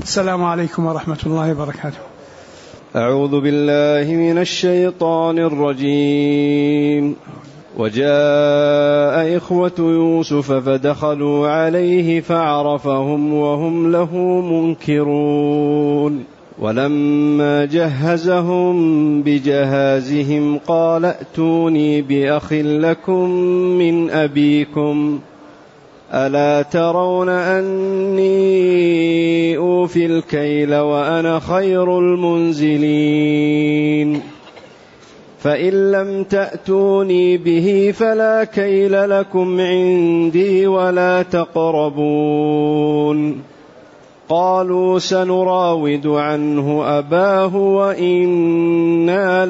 السلام عليكم ورحمة الله وبركاته. أعوذ بالله من الشيطان الرجيم. وجاء إخوة يوسف فدخلوا عليه فعرفهم وهم له منكرون. ولما جهزهم بجهازهم قال ائتوني بأخ لكم من أبيكم ألا ترون أني أوفي الكيل وأنا خير المنزلين فإن لم تأتوني به فلا كيل لكم عندي ولا تقربون. قالوا سنراود عنه أباه وإنا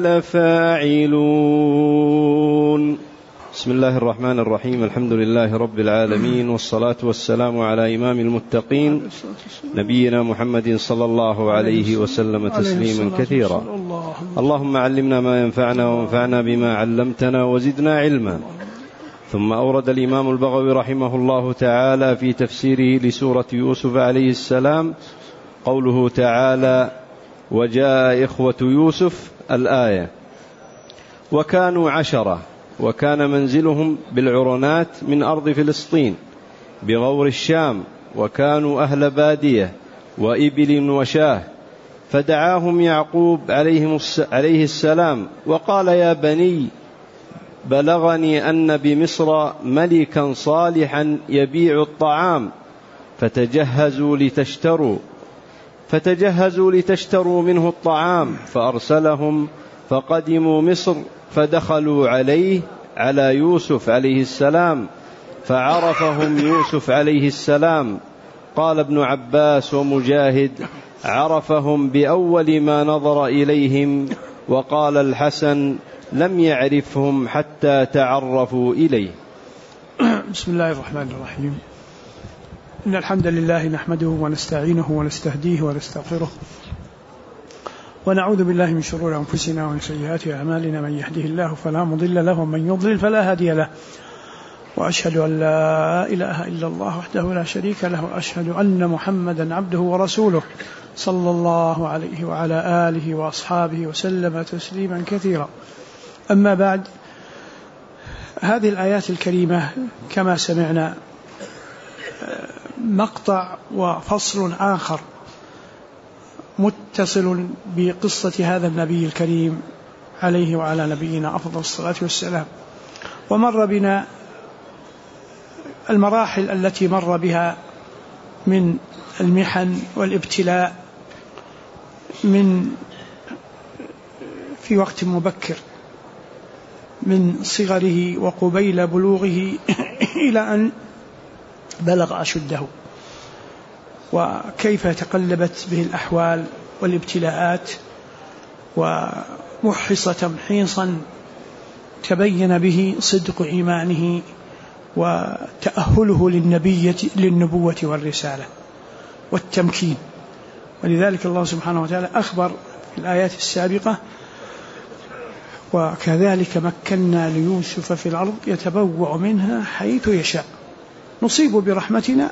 لفاعلون. بسم الله الرحمن الرحيم. الحمد لله رب العالمين، والصلاة والسلام على إمام المتقين نبينا محمد صلى الله عليه وسلم تسليما كثيرا. اللهم علمنا ما ينفعنا وانفعنا بما علمتنا وزدنا علما. ثم أورد الإمام البغوي رحمه الله تعالى في تفسيره لسورة يوسف عليه السلام قوله تعالى: وجاء إخوة يوسف الآية. وكانوا 10، وكان منزلهم بالعرنات من أرض فلسطين بغور الشام، وكانوا أهل بادية وإبل وشاه. فدعاهم يعقوب عليه السلام وقال: يا بني، بلغني أن بمصر ملكا صالحا يبيع الطعام، فتجهزوا لتشتروا منه الطعام. فأرسلهم فقدموا مصر فدخلوا على يوسف عليه السلام فعرفهم يوسف عليه السلام. قال ابن عباس ومجاهد: عرفهم بأول ما نظر إليهم. وقال الحسن: لم يعرفهم حتى تعرفوا إليه. بسم الله الرحمن الرحيم. إن الحمد لله نحمده ونستعينه ونستهديه ونستغفره، ونعوذ بالله من شرور أنفسنا ومن سيئات أعمالنا. من يهده الله فلا مضل له، ومن يضلل فلا هادي له. وأشهد أن لا إله إلا الله وحده لا شريك له، وأشهد أن محمدا عبده ورسوله صلى الله عليه وعلى آله وأصحابه وسلم تسليما كثيرا. أما بعد، هذه الآيات الكريمة كما سمعنا مقطع وفصل آخر متصل بقصة هذا النبي الكريم عليه وعلى نبينا أفضل الصلاة والسلام. ومر بنا المراحل التي مر بها من المحن والابتلاء في وقت مبكر من صغره وقبيل بلوغه إلى أن بلغ أشده، وكيف تقلبت به الأحوال والابتلاءات، ومحص تمحيصا تبين به صدق إيمانه وتأهله للنبوة والرسالة والتمكين. ولذلك الله سبحانه وتعالى أخبر في الآيات السابقة: وكذلك مكنا ليوسف في الأرض يتبوأ منها حيث يشاء نصيب برحمتنا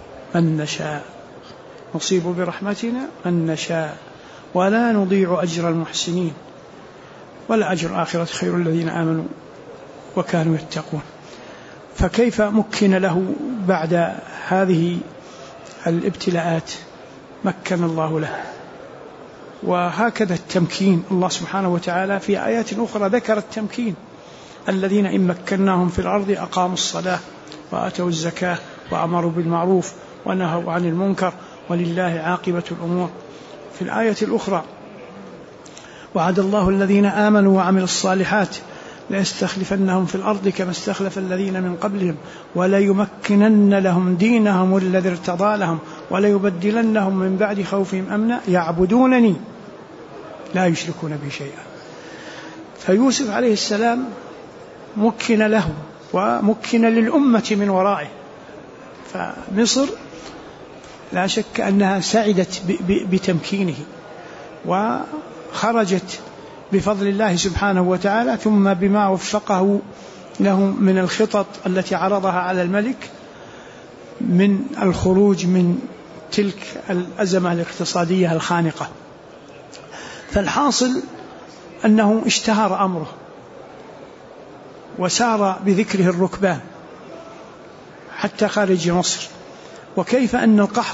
من نشاء ولا نضيع أجر المحسنين والأجر الآخرة خير الذين آمنوا وكانوا يتقون. فكيف مكن له بعد هذه الابتلاءات؟ مكن الله له. وهكذا التمكين، الله سبحانه وتعالى في آيات أخرى ذكر التمكين: الذين إن مكناهم في الأرض أقاموا الصلاة وآتوا الزكاة وأمروا بالمعروف ونهوا عن المنكر ولله عاقبة الأمور. في الآية الأخرى: وعد الله الذين آمنوا وعملوا الصالحات ليستخلفنهم في الأرض كما استخلف الذين من قبلهم وليمكنن لهم دينهم الذي ارتضى لهم وليبدلنهم من بعد خوفهم أمنا يعبدونني لا يشركون بي شيئا. فيوسف عليه السلام مكن له ومكن للأمة من ورائه. فمصر لا شك أنها سعدت بتمكينه وخرجت بفضل الله سبحانه وتعالى، ثم بما وفقه له من الخطط التي عرضها على الملك من الخروج من تلك الأزمة الاقتصادية الخانقة. فالحاصل أنه اشتهر أمره وسار بذكره الركبان حتى خارج مصر. وكيف أن القحط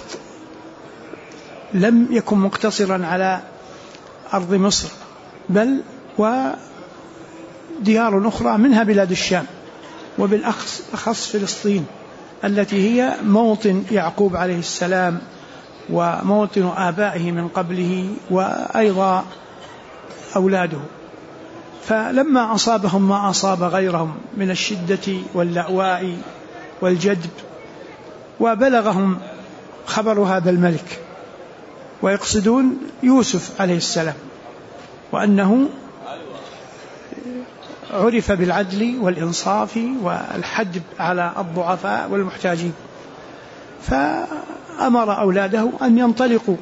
لم يكن مقتصرا على أرض مصر، بل وديار أخرى منها بلاد الشام، وبالأخص فلسطين التي هي موطن يعقوب عليه السلام وموطن آبائه من قبله وأيضا أولاده. فلما أصابهم ما أصاب غيرهم من الشدة واللأواء والجدب، وبلغهم خبر هذا الملك ويقصدون يوسف عليه السلام، وأنه عرف بالعدل والإنصاف والحجب على الضعفاء والمحتاجين، فأمر أولاده أن ينطلقوا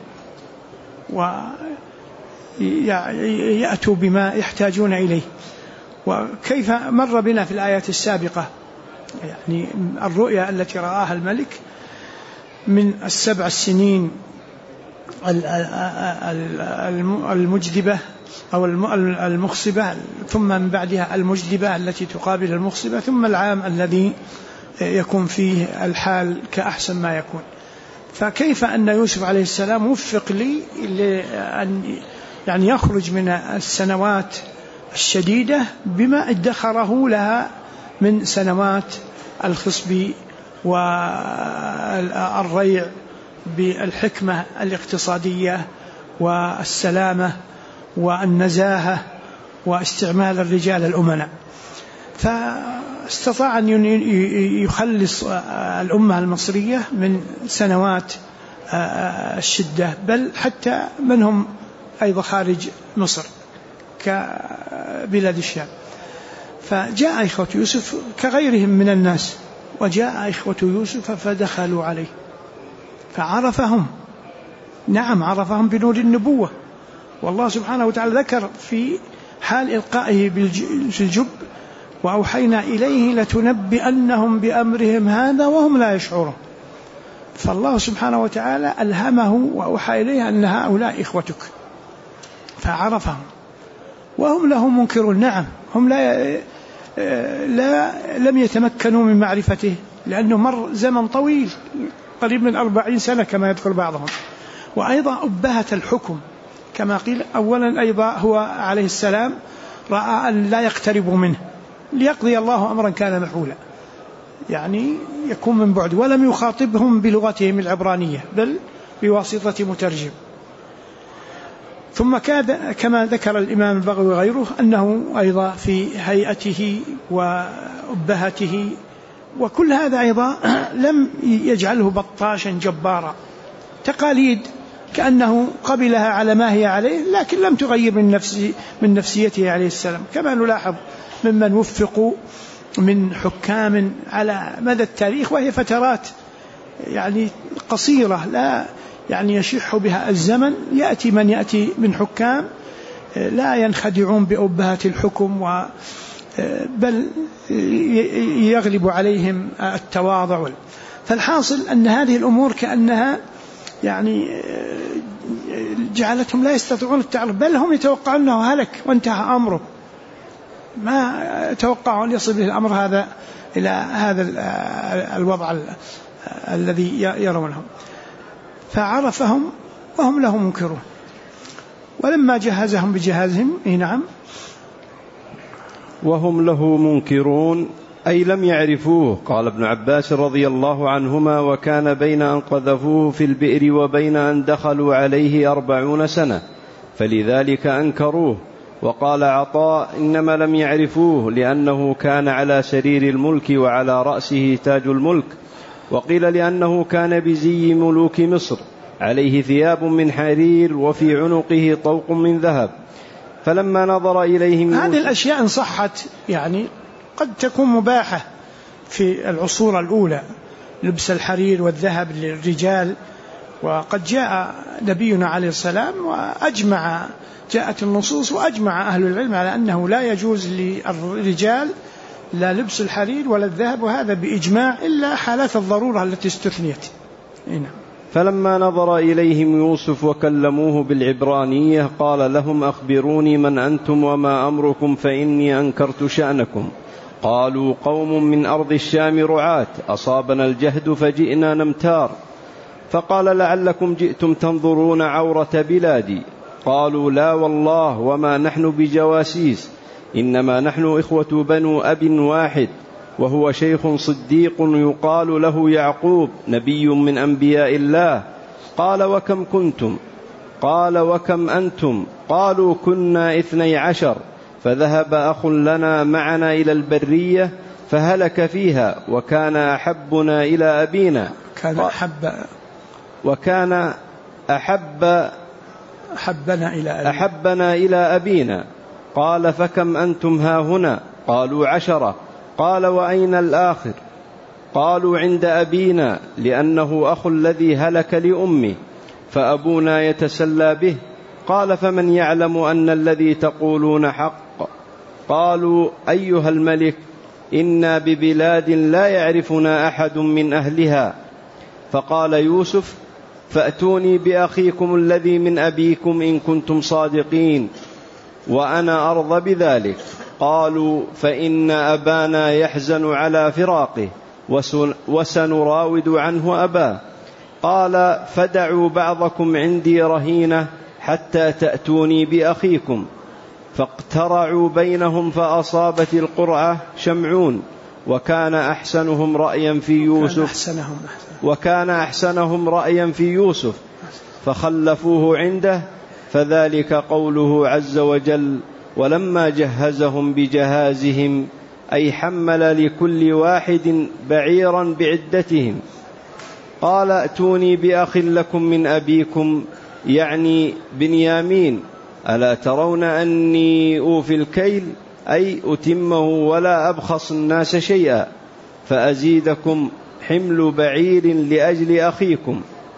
ويأتوا بما يحتاجون إليه. وكيف مر بنا في الآيات السابقة يعني الرؤيا التي رآها الملك من 7 سنين المجدبة أو المخصبة، ثم من بعدها المجدبة التي تقابل المخصبة، ثم العام الذي يكون فيه الحال كأحسن ما يكون. فكيف أن يوسف عليه السلام وفق لأن يعني يخرج من السنوات الشديدة بما ادخره لها من سنوات الخصب والريع بالحكمة الاقتصادية والسلامة والنزاهة واستعمال الرجال الأمناء. فاستطاع أن يخلص الأمة المصرية من سنوات الشدة، بل حتى منهم أيضا خارج مصر كبلاد الشام. فجاء إخوة يوسف كغيرهم من الناس، وجاء إخوة يوسف فدخلوا عليه فعرفهم. نعم عرفهم بنور النبوة. والله سبحانه وتعالى ذكر في حال إلقائه في الجب: وأوحينا إليه لتنبئنهم بأمرهم هذا وهم لا يشعرون. فالله سبحانه وتعالى ألهمه وأوحى إليه أن هؤلاء إخوتك، فعرفهم وهم له منكرون. نعم هم لم يتمكنوا من معرفته، لأنه مر زمن طويل قريب من 40 سنة كما يذكر بعضهم. وأيضا أبهة الحكم كما قيل. أولا أيضا هو عليه السلام رأى أن لا يقتربوا منه ليقضي الله أمرا كان مفعولا، يعني يكون من بعد، ولم يخاطبهم بلغتهم العبرانية بل بواسطة مترجم. ثم كما ذكر الإمام البغوي وغيره أنه أيضا في هيئته وأبهته وكل هذا أيضا لم يجعله بطاشا جبارا. تقاليد كأنه قبلها على ما هي عليه، لكن لم تغير من نفسيته عليه السلام، كما نلاحظ ممن وفقوا من حكام على مدى التاريخ، وهي فترات يعني قصيرة لا يعني يشح بها الزمن. يأتي من يأتي من حكام لا ينخدعون بأبهة الحكم، بل يغلب عليهم التواضع. فالحاصل أن هذه الأمور كأنها يعني جعلتهم لا يستطيعون التعرف، بل هم يتوقعون أنه هلك وانتهى أمره، ما توقعوا أن يصل به الأمر هذا إلى هذا الوضع الذي يرونه. فعرفهم وهم له منكرون. ولما جهزهم بجهازهم نعم وهم له منكرون أي لم يعرفوه. قال ابن عباس رضي الله عنهما: وكان بين أن قذفوه في البئر وبين أن دخلوا عليه 40 سنة، فلذلك أنكروه. وقال عطاء: إنما لم يعرفوه لأنه كان على سرير الملك وعلى رأسه تاج الملك. وقيل لأنه كان بزي ملوك مصر، عليه ثياب من حرير وفي عنقه طوق من ذهب. فلما نظر إليهم هذه الأشياء إن صحت يعني قد تكون مباحة في العصور الأولى، لبس الحرير والذهب للرجال. وقد جاء نبينا عليه السلام وأجمع، جاءت النصوص وأجمع أهل العلم على أنه لا يجوز للرجال لا لبس الحرير ولا الذهب، وهذا بإجماع إلا حالات الضرورة التي استثنيت. فلما نظر إليهم يوسف وكلموه بالعبرانية قال لهم أخبروني من أنتم وما أمركم فإني أنكرت شأنكم. قالوا قوم من أرض الشام رعاة أصابنا الجهد فجئنا نمتار. فقال لعلكم جئتم تنظرون عورة بلادي. قالوا لا والله وما نحن بجواسيس، إنما نحن إخوة بنو أب واحد، وهو شيخ صديق يقال له يعقوب نبي من أنبياء الله. قال وكم كنتم؟ قال وكم أنتم؟ قالوا كنا 12، فذهب أخ لنا معنا إلى البرية فهلك فيها وكان أحبنا إلى أبينا. أحبنا إلى أبينا. قال فكم أنتم هاهنا؟ قالوا 10. قال وأين الآخر؟ قالوا عند أبينا لأنه أخو الذي هلك لأمه فأبونا يتسلى به. قال فمن يعلم أن الذي تقولون حق؟ قالوا أيها الملك إنا ببلاد لا يعرفنا أحد من أهلها. فقال يوسف فأتوني بأخيكم الذي من أبيكم إن كنتم صادقين وأنا أرضى بذلك. قالوا فإن أبانا يحزن على فراقه وسنراود عنه أباه. قال فدعوا بعضكم عندي رهينة حتى تأتوني بأخيكم. فاقترعوا بينهم فأصابت القرعة شمعون وكان أحسنهم رأيا في يوسف فخلفوه عنده. فذلك قوله عز وجل ولما جهزهم بجهازهم أي حمل لكل واحد بعيرا بعدتهم. قال ائتوني بأخ لكم من أبيكم يعني بنيامين ألا ترون أني أوفي الكيل أي أتمه ولا أبخص الناس شيئا فأزيدكم حمل بعير لأجل أخيكم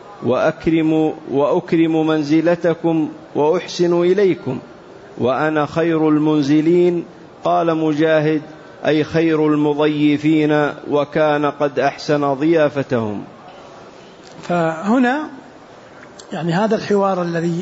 وأكرم منزلتكم وأحسن إليكم وأنا خير المنزلين. قال مجاهد أي خير المضيفين وكان قد أحسن ضيافتهم. فهنا يعني هذا الحوار الذي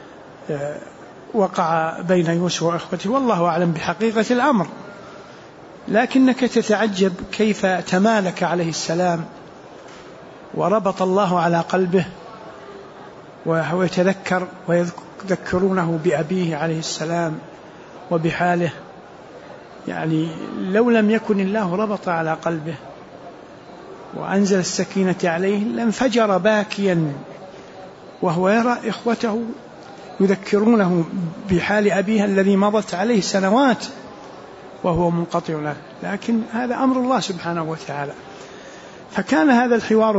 وقع بين يوسف وأخوته والله أعلم بحقيقة الأمر، لكنك تتعجب كيف تمالك عليه السلام وربط الله على قلبه وهو يتذكر ويذكرونه بأبيه عليه السلام وبحاله. يعني لو لم يكن الله ربط على قلبه وأنزل السكينة عليه لانفجر باكيا وهو يرى إخوته يذكرونه بحال أبيه الذي مضت عليه سنوات وهو منقطع له، لكن هذا أمر الله سبحانه وتعالى. فكان هذا الحوار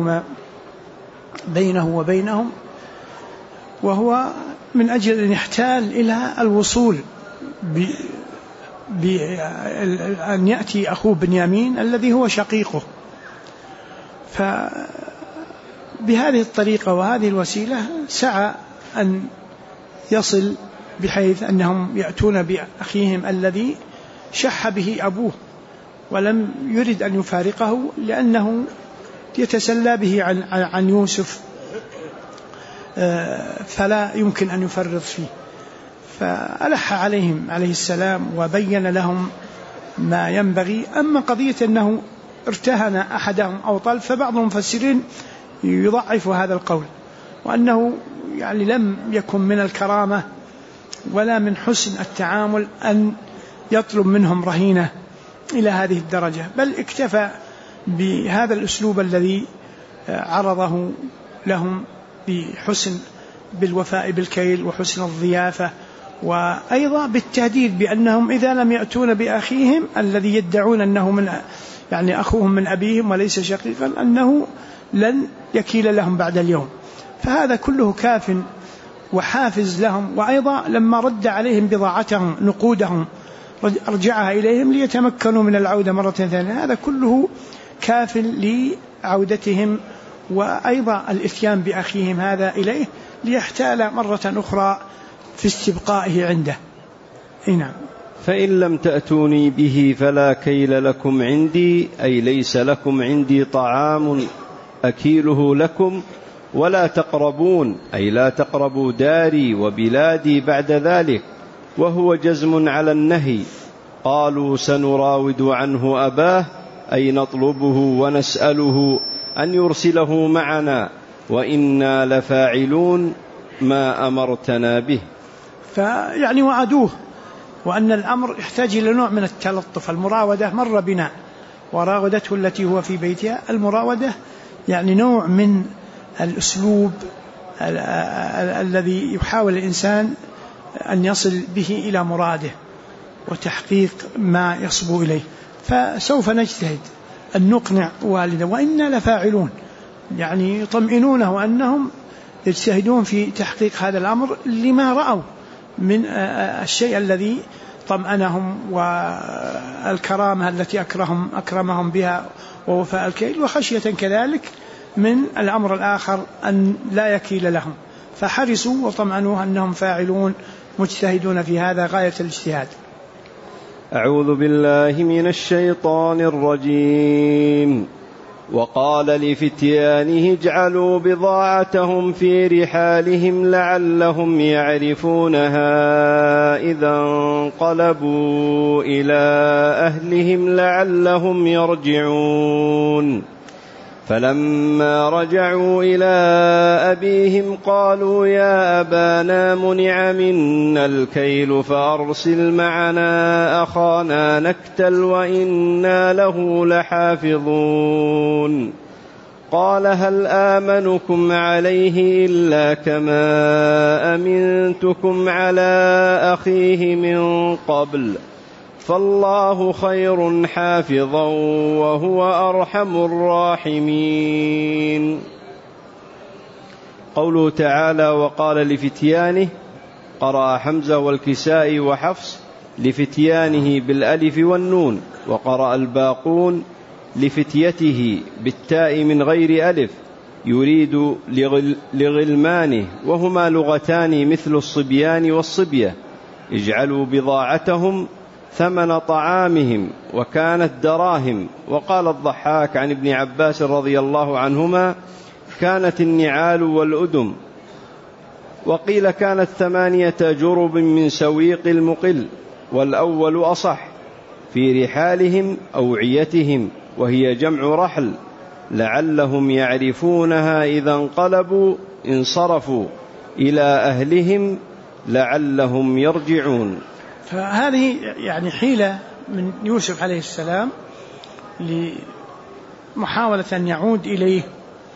بينه وبينهم وهو من أجل أن يحتال إلى الوصول بأن يأتي أخوه بنيامين الذي هو شقيقه. فبهذه الطريقة وهذه الوسيلة سعى أن يصل بحيث أنهم يأتون بأخيهم الذي شح به أبوه ولم يرد أن يفارقه لأنه يتسلى به عن يوسف فلا يمكن أن يفرط فيه. فألح عليهم عليه السلام وبين لهم ما ينبغي. أما قضية أنه ارتهن أحدهم أو طلب فبعض المفسرين يضعف هذا القول وأنه يعني لم يكن من الكرامة ولا من حسن التعامل أن يطلب منهم رهينة إلى هذه الدرجة، بل اكتفى بهذا الأسلوب الذي عرضه لهم بحسن بالوفاء بالكيل وحسن الضيافة، وأيضا بالتهديد بأنهم إذا لم يأتون بأخيهم الذي يدعون أنه يعني أخوهم من أبيهم وليس شقيقا أنه لن يكيل لهم بعد اليوم. فهذا كله كاف وحافز لهم. وأيضا لما رد عليهم بضاعتهم نقودهم رجعها إليهم ليتمكنوا من العودة مرة ثانية. هذا كله كاف لعودتهم وأيضا الإتيان بأخيهم هذا إليه ليحتال مرة أخرى في استبقائه عنده. نعم. فإن لم تأتوني به فلا كيل لكم عندي أي ليس لكم عندي طعام أكيله لكم ولا تقربون أي لا تقربوا داري وبلادي بعد ذلك، وهو جزم على النهي. قالوا سنراود عنه أباه أي نطلبه ونسأله أن يرسله معنا وإنا لفاعلون ما أمرتنا به. فيعني وعدوه، وأن الأمر يحتاج إلى نوع من التلطف. المراودة مر بنا وراودته التي هو في بيتها، المراودة يعني نوع من الأسلوب الذي يحاول الإنسان أن يصل به إلى مراده وتحقيق ما يصبو إليه. فسوف نجتهد أن نقنع والده وإنا لفاعلون، يعني يطمئنونه أنهم يجتهدون في تحقيق هذا الأمر لما رأوا من الشيء الذي طمأنهم والكرامة التي أكرمهم بها ووفاء الكيل، وخشية كذلك من الأمر الآخر أن لا يكيل لهم، فحرصوا وطمأنوه أنهم فاعلون مجتهدون في هذا غاية الاجتهاد. أعوذ بالله من الشيطان الرجيم. وقال لفتيانه اجعلوا بضاعتهم في رحالهم لعلهم يعرفونها إذا انقلبوا إلى أهلهم لعلهم يرجعون. فلما رجعوا إلى أبيهم قالوا يا أبانا منع منا الكيل فأرسل معنا أخانا نكتل وإنا له لحافظون. قال هل آمنكم عليه إلا كما أمنتكم على أخيه من قبل فالله خير حافظا وهو أرحم الراحمين. قوله تعالى وقال لفتيانه، قرأ حمزة والكسائي وحفص لفتيانه بالألف والنون، وقرأ الباقون لفتيته بالتاء من غير ألف، يريد لغلمانه، وهما لغتان مثل الصبيان والصبية. اجعلوا بضاعتهم ثمن طعامهم وكانت دراهم. وقال الضحاك عن ابن عباس رضي الله عنهما كانت النعال والأدم. وقيل كانت 8 جرب من سويق المقل، والأول أصح. في رحالهم أوعيتهم وهي جمع رحل، لعلهم يعرفونها إذا انقلبوا انصرفوا إلى أهلهم لعلهم يرجعون. فهذه يعني حيلة من يوسف عليه السلام لمحاولة أن يعود إليه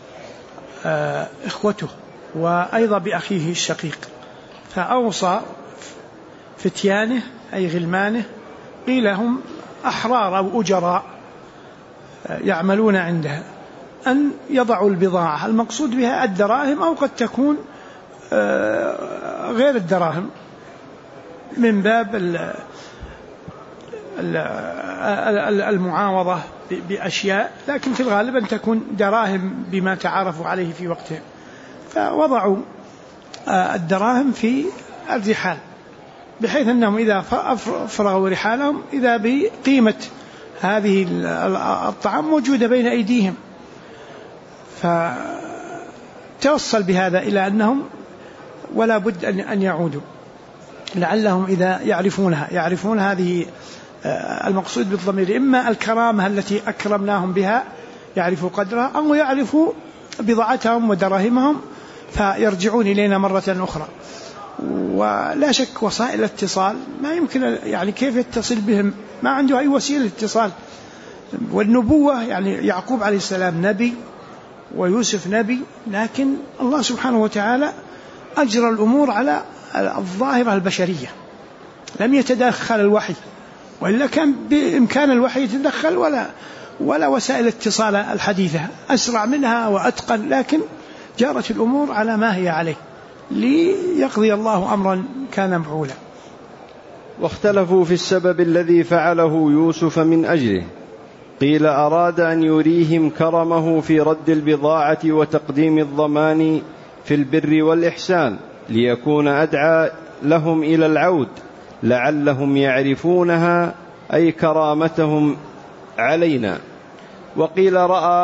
إخوته وأيضا بأخيه الشقيق، فأوصى فتيانه أي غلمانه، قيل هم أحرار أو أجراء يعملون عندها، أن يضعوا البضاعة، المقصود بها الدراهم أو قد تكون غير الدراهم من باب المعاوضة بأشياء، لكن في الغالب أن تكون دراهم بما تعارفوا عليه في وقتهم. فوضعوا الدراهم في الرحال بحيث أنهم إذا فرغوا رحالهم إذا بقيمة هذه الطعام موجودة بين أيديهم، فتوصل بهذا إلى أنهم ولا بد أن يعودوا لعلهم إذا يعرفون هذه المقصود بالضمير إما الكرامة التي أكرمناهم بها يعرفوا قدرها، أو يعرفوا بضاعتهم ودراهمهم فيرجعون إلينا مرة أخرى. ولا شك وسائل الاتصال ما يمكن، يعني كيف يتصل بهم؟ ما عنده أي وسيلة اتصال. والنبوة يعني يعقوب عليه السلام نبي ويوسف نبي، لكن الله سبحانه وتعالى أجرى الأمور على الظاهرة البشرية، لم يتدخل الوحي، وإلا كان بإمكان الوحي يتدخل ولا وسائل الاتصال الحديثة أسرع منها وأتقن، لكن جارت الأمور على ما هي عليه ليقضي الله أمرا كان مفعولا. واختلفوا في السبب الذي فعله يوسف من أجله. قيل أراد أن يريهم كرمه في رد البضاعة وتقديم الضمان في البر والإحسان ليكون أدعى لهم إلى العود لعلهم يعرفونها أي كرامتهم علينا. وقيل رأى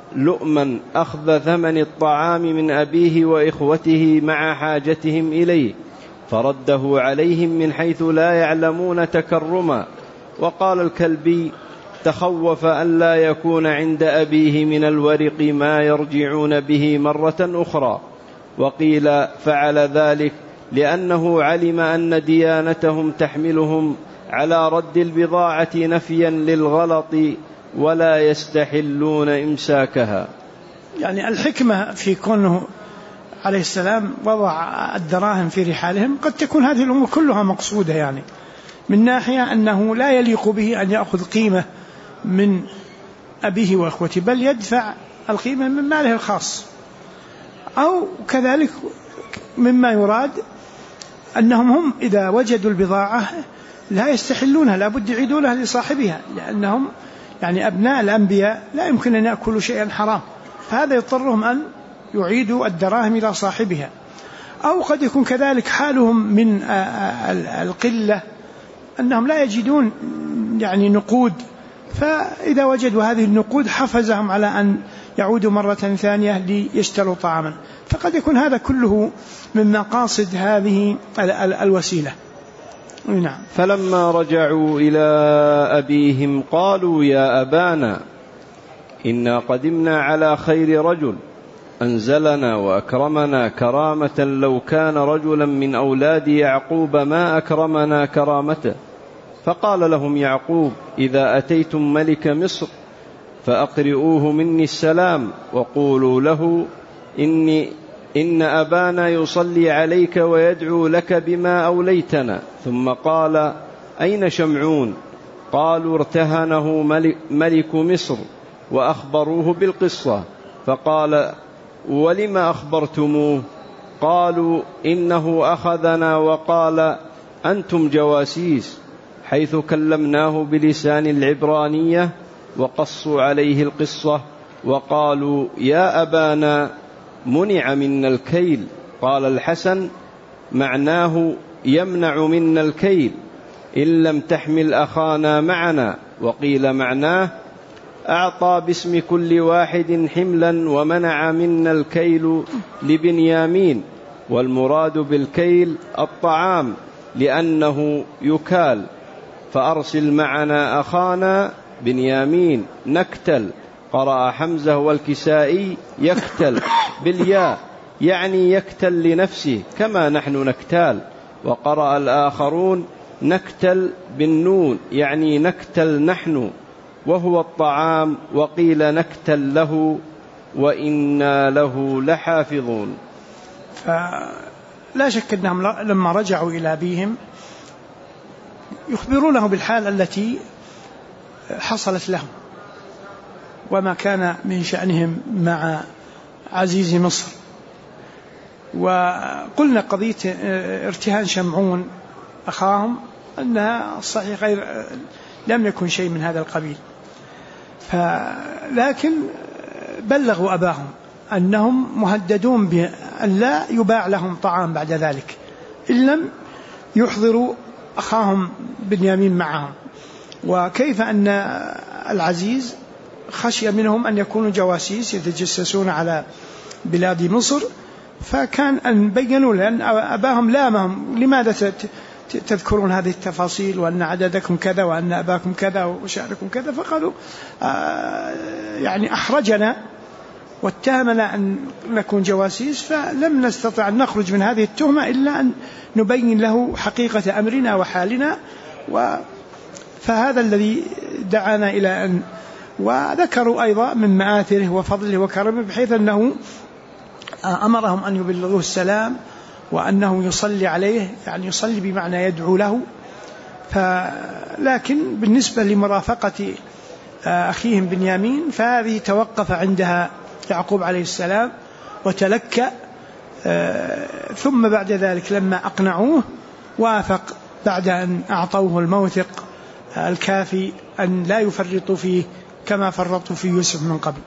لؤما أخذ ثمن الطعام من أبيه وإخوته مع حاجتهم إليه، فرده عليهم من حيث لا يعلمون تكرما. وقال الكلبي: تخوف أن لا يكون عند أبيه من الورق ما يرجعون به مرة أخرى. وقيل فعل ذلك لأنه علم أن ديانتهم تحملهم على رد البضاعة نفيا للغلط ولا يستحلون إمساكها. يعني الحكمة في كونه عليه السلام وضع الدراهم في رحالهم قد تكون هذه الأمور كلها مقصودة، يعني من ناحية أنه لا يليق به أن يأخذ قيمة من أبيه وأخوته، بل يدفع القيمة من ماله الخاص، أو كذلك مما يراد أنهم هم إذا وجدوا البضاعة لا يستحلونها، لا بد يعيدونها لصاحبها، لأنهم يعني أبناء الأنبياء لا يمكن أن يأكلوا شيئا حرام، فهذا يضطرهم أن يعيدوا الدراهم إلى صاحبها. أو قد يكون كذلك حالهم من القلة أنهم لا يجدون يعني نقود، فإذا وجدوا هذه النقود حفزهم على أن يعودوا مرة ثانية ليشتروا طعاما، فقد يكون هذا كله من مقاصد هذه الوسيلة. نعم. فلما رجعوا إلى أبيهم قالوا: يا أبانا إنا قدمنا على خير رجل أنزلنا وأكرمنا كرامة، لو كان رجلا من أولاد يعقوب ما أكرمنا كرامته. فقال لهم يعقوب: إذا أتيتم ملك مصر فأقرئوه مني السلام وقولوا له إن أبانا يصلي عليك ويدعو لك بما أوليتنا. ثم قال: أين شمعون؟ قالوا: ارتهنه ملك مصر. وأخبروه بالقصة. فقال: ولم أخبرتموه؟ قالوا: إنه أخذنا وقال: أنتم جواسيس، حيث كلمناه بلسان العبرانية وقصوا عليه القصة وقالوا: يا أبانا منع منا الكيل. قال الحسن: معناه يمنع منا الكيل إن لم تحمل أخانا معنا. وقيل معناه أعطى باسم كل واحد حملا ومنع منا الكيل لبنيامين، والمراد بالكيل الطعام لأنه يكال. فأرسل معنا أخانا بنيامين نكتل. قرأ حمزة والكسائي يكتل بالياء، يعني يكتل لنفسه كما نحن نكتال. وقرأ الآخرون نكتل بالنون، يعني نكتل نحن، وهو الطعام. وقيل نكتل له وإنا له لحافظون. فلا شك أنهم لما رجعوا إلى أبيهم يخبرونه بالحال التي حصلت لهم وما كان من شأنهم مع عزيز مصر. وقلنا قضية ارتهان شمعون أخاهم أنها صحيح غير لم يكن شيء من هذا القبيل، لكن بلغوا أباهم أنهم مهددون بأن لا يباع لهم طعام بعد ذلك إن لم يحضروا أخاهم بنيامين معهم. وكيف أن العزيز خشي منهم أن يكونوا جواسيس يتجسسون على بلاد مصر، فكان أن بيّنوا لأن أباهم لامهم: لماذا تذكرون هذه التفاصيل وأن عددكم كذا وأن أباكم كذا وشأنكم كذا؟ فقالوا يعني أحرجنا واتهمنا أن نكون جواسيس، فلم نستطع أن نخرج من هذه التهمة إلا أن نبين له حقيقة أمرنا وحالنا. فهذا الذي دعانا إلى أن وذكروا أيضا من مآثره وفضله وكرمه، بحيث أنه أمرهم أن يبلغوه السلام وأنه يصلي عليه، يعني يصلي بمعنى يدعو له. لكن بالنسبة لمرافقة أخيهم بنيامين فهذه توقف عندها يعقوب عليه السلام وتلكأ، ثم بعد ذلك لما أقنعوه وافق بعد أن أعطوه الموثق الكافي أن لا يفرطوا فيه كما فرطوا في يوسف من قبل.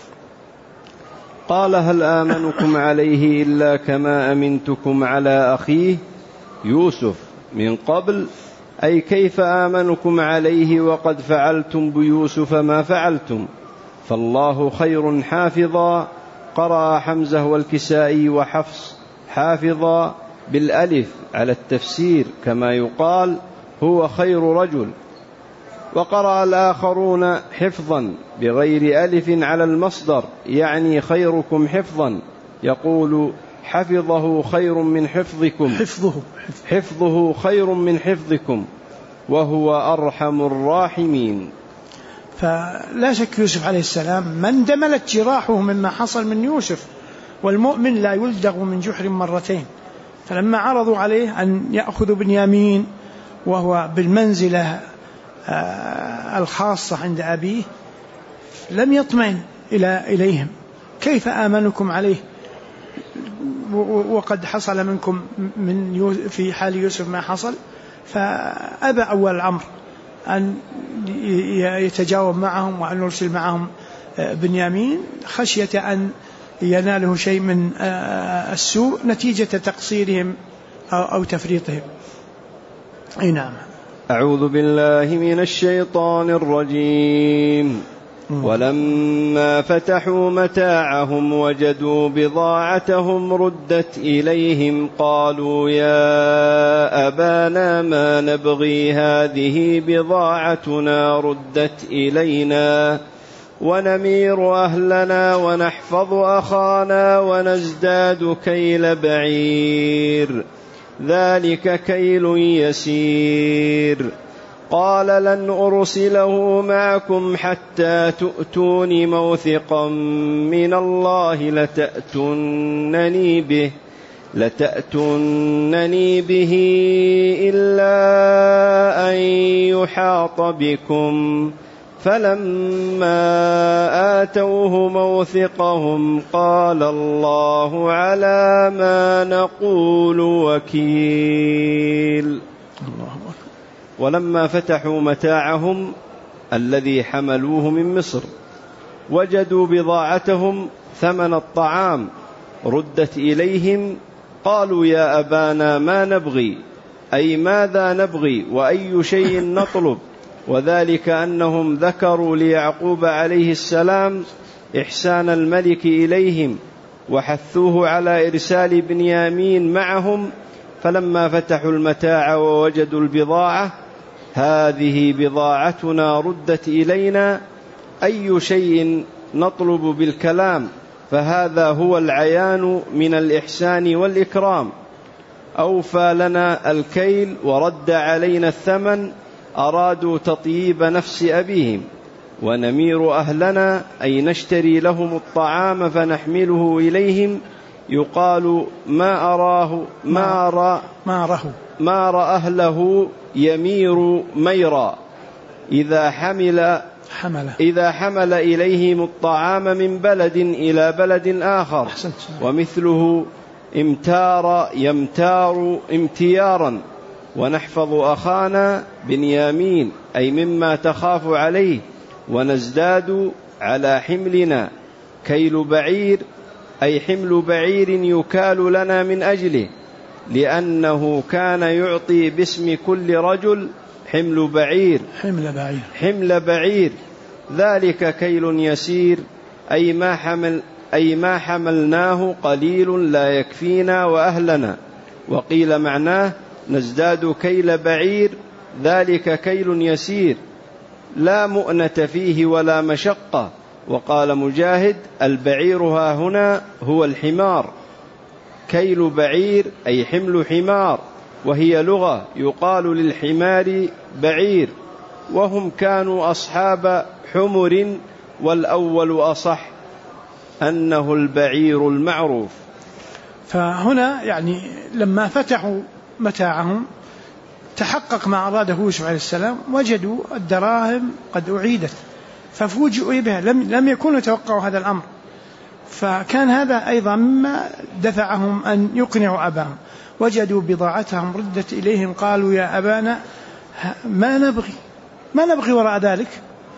قال: هل آمنكم عليه إلا كما أمنتكم على أخيه يوسف من قبل؟ أي كيف آمنكم عليه وقد فعلتم بيوسف ما فعلتم؟ فالله خير حافظا. قرأ حمزة والكسائي وحفص حافظا بالألف على التفسير كما يقال هو خير رجل. وقرأ الآخرون حفظا بغير ألف على المصدر يعني خيركم حفظا، يقول حفظه خير من حفظكم، حفظه خير من حفظكم وهو أرحم الراحمين. فلا شك يوسف عليه السلام ما اندملت جراحه مما حصل من يوسف، والمؤمن لا يلدغ من جحر مرتين. فلما عرضوا عليه أن يأخذوا بنيامين وهو بالمنزلة الخاصة عند أبيه لم يطمئن إليهم. كيف آمنكم عليه وقد حصل منكم في حال يوسف ما حصل؟ فأبى أول الأمر أن يتجاوب معهم وأن يرسل معهم بنيامين خشية أن يناله شيء من السوء نتيجة تقصيرهم أو تفريطهم. نعم. أعوذ بالله من الشيطان الرجيم. ولما فتحوا متاعهم وجدوا بضاعتهم ردت إليهم قالوا يا أبانا ما نبغي هذه بضاعتنا ردت إلينا ونمير أهلنا ونحفظ أخانا ونزداد كيل بعير ذلك كيل يسير. قال لن أرسله معكم حتى تؤتوني موثقا من الله لتأتونني به إلا أن يحاط بكم. فلما آتوه موثقهم قال الله على ما نقول وكيل. ولما فتحوا متاعهم الذي حملوه من مصر وجدوا بضاعتهم ثمن الطعام ردت إليهم قالوا يا أبانا ما نبغي، أي ماذا نبغي وأي شيء نطلب. وذلك أنهم ذكروا ليعقوب عليه السلام إحسان الملك إليهم وحثوه على إرسال بنيامين معهم. فلما فتحوا المتاع ووجدوا البضاعة هذه بضاعتنا ردت إلينا، أي شيء نطلب بالكلام، فهذا هو العيان من الإحسان والإكرام. أوفى لنا الكيل ورد علينا الثمن، أرادوا تطييب نفس أبيهم. ونمير أهلنا أي نشتري لهم الطعام فنحمله إليهم، يقال ما أرى أهله يمير ميرا إذا حمل إليهم الطعام من بلد إلى بلد آخر. ومثله يمتار امتيارا. ونحفظ أخانا بنيامين أي مما تخاف عليه. ونزداد على حملنا كيل بعير أي حمل بعير يكال لنا من أجله، لأنه كان يعطي باسم كل رجل حمل بعير ذلك كيل يسير أي ما حملناه قليل لا يكفينا وأهلنا. وقيل معناه نزداد كيل بعير ذلك كيل يسير لا مؤنة فيه ولا مشقة. وقال مجاهد البعير ها هنا هو الحمار. كيل بعير أي حمل حمار، وهي لغة يقال للحمار بعير. وهم كانوا أصحاب حمر، والأول أصح أنه البعير المعروف. فهنا يعني لما فتحوا متاعهم تحقق ما أراده يوسف عليه السلام، وجدوا الدراهم قد أعيدت ففوجئوا بها، لم يكونوا يتوقعوا هذا الأمر. فكان هذا أيضا مما دفعهم أن يقنعوا أباهم. وجدوا بضاعتهم ردت إليهم قالوا يا أبانا ما نبغي وراء ذلك،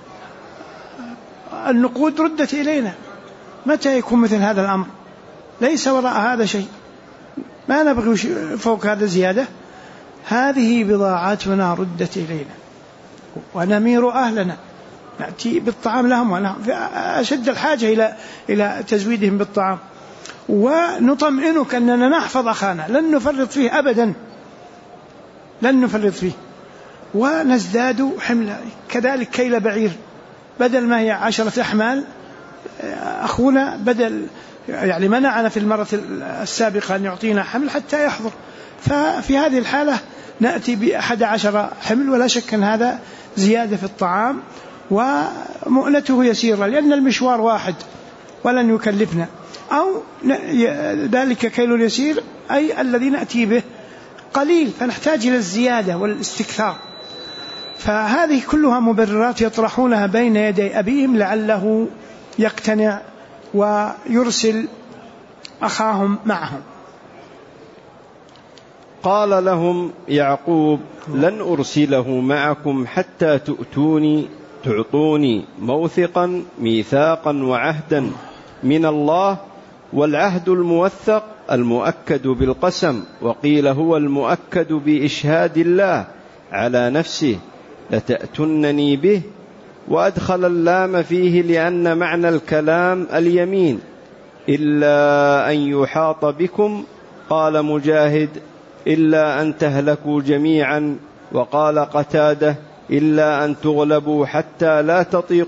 النقود ردت إلينا، متى يكون مثل هذا الأمر؟ ليس وراء هذا شيء، ما نبغي فوق هذا زيادة. هذه بضاعتنا ردت إلينا ونمير أهلنا نأتي بالطعام لهم ونحن أشد الحاجة إلى تزويدهم بالطعام، ونطمئنك أننا نحفظ أخانا لن نفرط فيه أبدا، لن نفرط فيه، ونزداد حملا. كذلك كيل بعير، بدل ما هي 10 أحمال أخونا بدل يعني منعنا في المرة السابقة أن يعطينا حمل حتى يحضر، ففي هذه الحالة نأتي ب11 حمل، ولا شك أن هذا زيادة في الطعام ومؤنته يسيرة لأن المشوار واحد ولن يكلفنا، أو ذلك كيل يسير أي الذي نأتي به قليل فنحتاج إلى الزيادة والاستكثار. فهذه كلها مبررات يطرحونها بين يدي أبيهم لعله يقتنع ويرسل أخاهم معهم. قال لهم يعقوب: لن أرسله معكم حتى تعطوني موثقا ميثاقا وعهدا من الله، والعهد الموثق المؤكد بالقسم، وقيل هو المؤكد بإشهاد الله على نفسه، لتأتنني به، وأدخل اللام فيه لأن معنى الكلام اليمين، إلا أن يحاط بكم. قال مجاهد: إلا أن تهلكوا جميعا. وقال قتادة: إلا أن تغلبوا حتى لا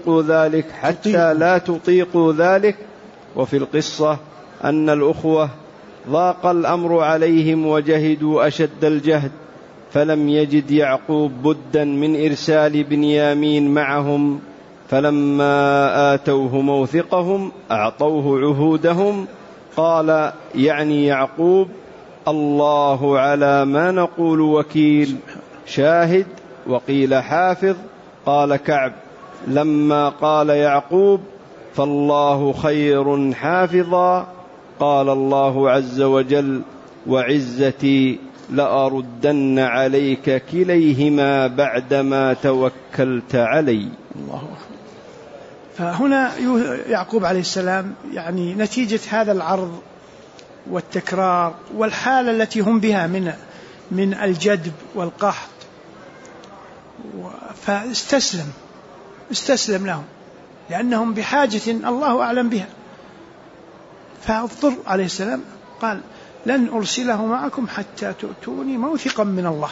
تطيقوا ذلك. وفي القصة أن الأخوة ضاق الأمر عليهم وجهدوا أشد الجهد، فلم يجد يعقوب بدا من إرسال بنيامين معهم، فلما آتوه موثقهم أعطوه عهودهم. قال يعني يعقوب: الله على ما نقول وكيل، شاهد. وقيل حافظ. قال كعب: لما قال يعقوب: فالله خير حافظا، قال الله عز وجل: وعزتي لأردن عليك كليهما بعدما توكلت علي. الله أكبر. فهنا يعقوب عليه السلام يعني نتيجة هذا العرض والتكرار والحالة التي هم بها من الجدب والقحط، فاستسلم لهم لأنهم بحاجة الله أعلم بها، فاضطر عليه السلام قال: لن أرسله معكم حتى تؤتوني موثقا من الله،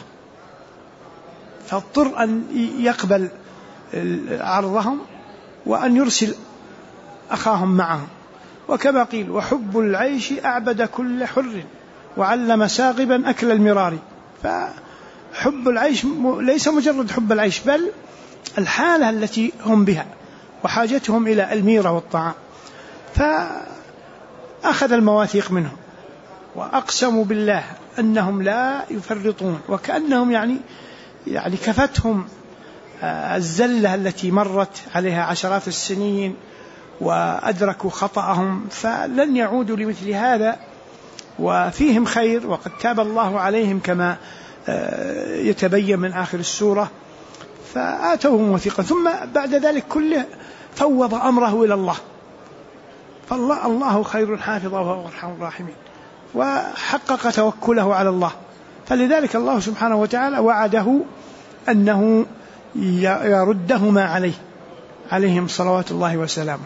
فاضطر أن يقبل عرضهم وأن يرسل أخاهم معهم. وكما قيل: وحب العيش أعبد كل حر، وعلم ساغبا أكل المرار. فحب العيش ليس مجرد حب العيش، بل الحالة التي هم بها وحاجتهم إلى الميرة والطعام. فأخذ المواثيق منهم وأقسموا بالله أنهم لا يفرطون، وكأنهم يعني كفتهم الزلة التي مرت عليها عشرات السنين وأدركوا خطأهم، فلن يعودوا لمثل هذا، وفيهم خير وقد تاب الله عليهم كما يتبين من آخر السورة. فآتوهم وثيقا، ثم بعد ذلك كله فوض أمره إلى الله، فالله خير حافظا وهو أرحم الراحمين، وحقق توكله على الله. فلذلك الله سبحانه وتعالى وعده أنه يردهما عليهم صلوات الله وسلامه.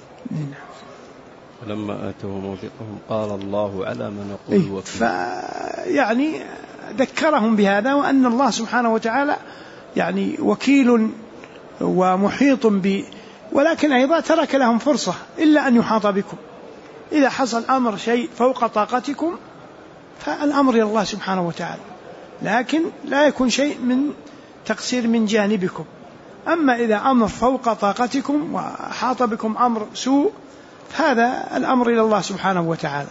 لما آتوه موثقهم قال الله على ما نقول وكيل. يعني ذكرهم بهذا، وأن الله سبحانه وتعالى يعني وكيل ومحيط ولكن أيضا ترك لهم فرصة إلا أن يحاط بكم. إذا حصل أمر شيء فوق طاقتكم فالأمر إلى الله سبحانه وتعالى، لكن لا يكون شيء من تقصير من جانبكم. أما إذا أمر فوق طاقتكم وحاط بكم أمر سوء هذا الأمر إلى الله سبحانه وتعالى.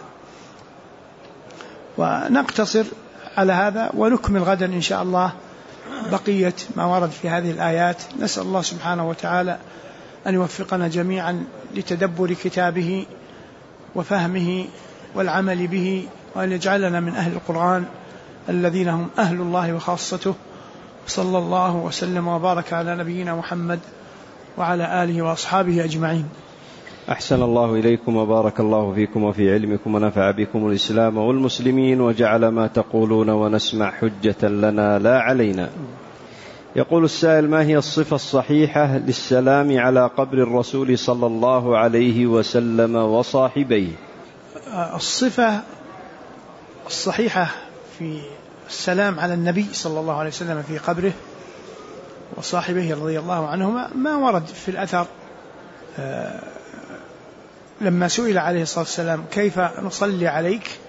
ونقتصر على هذا ونكمل غدا إن شاء الله بقية ما ورد في هذه الآيات. نسأل الله سبحانه وتعالى أن يوفقنا جميعا لتدبر كتابه وفهمه والعمل به، وأن يجعلنا من أهل القرآن الذين هم أهل الله وخاصته. صلى الله وسلم وبارك على نبينا محمد وعلى آله وأصحابه أجمعين. أحسن الله إليكم وبارك الله فيكم وفي علمكم ونفع بكم الإسلام والمسلمين، وجعل ما تقولون ونسمع حجة لنا لا علينا. يقول السائل: ما هي الصفة الصحيحة للسلام على قبر الرسول صلى الله عليه وسلم وصاحبيه؟ الصفة الصحيحة في السلام على النبي صلى الله عليه وسلم في قبره وصاحبه رضي الله عنهما ما ورد في الأثر. لما سئل عليه الصلاة والسلام: كيف نصلي عليك؟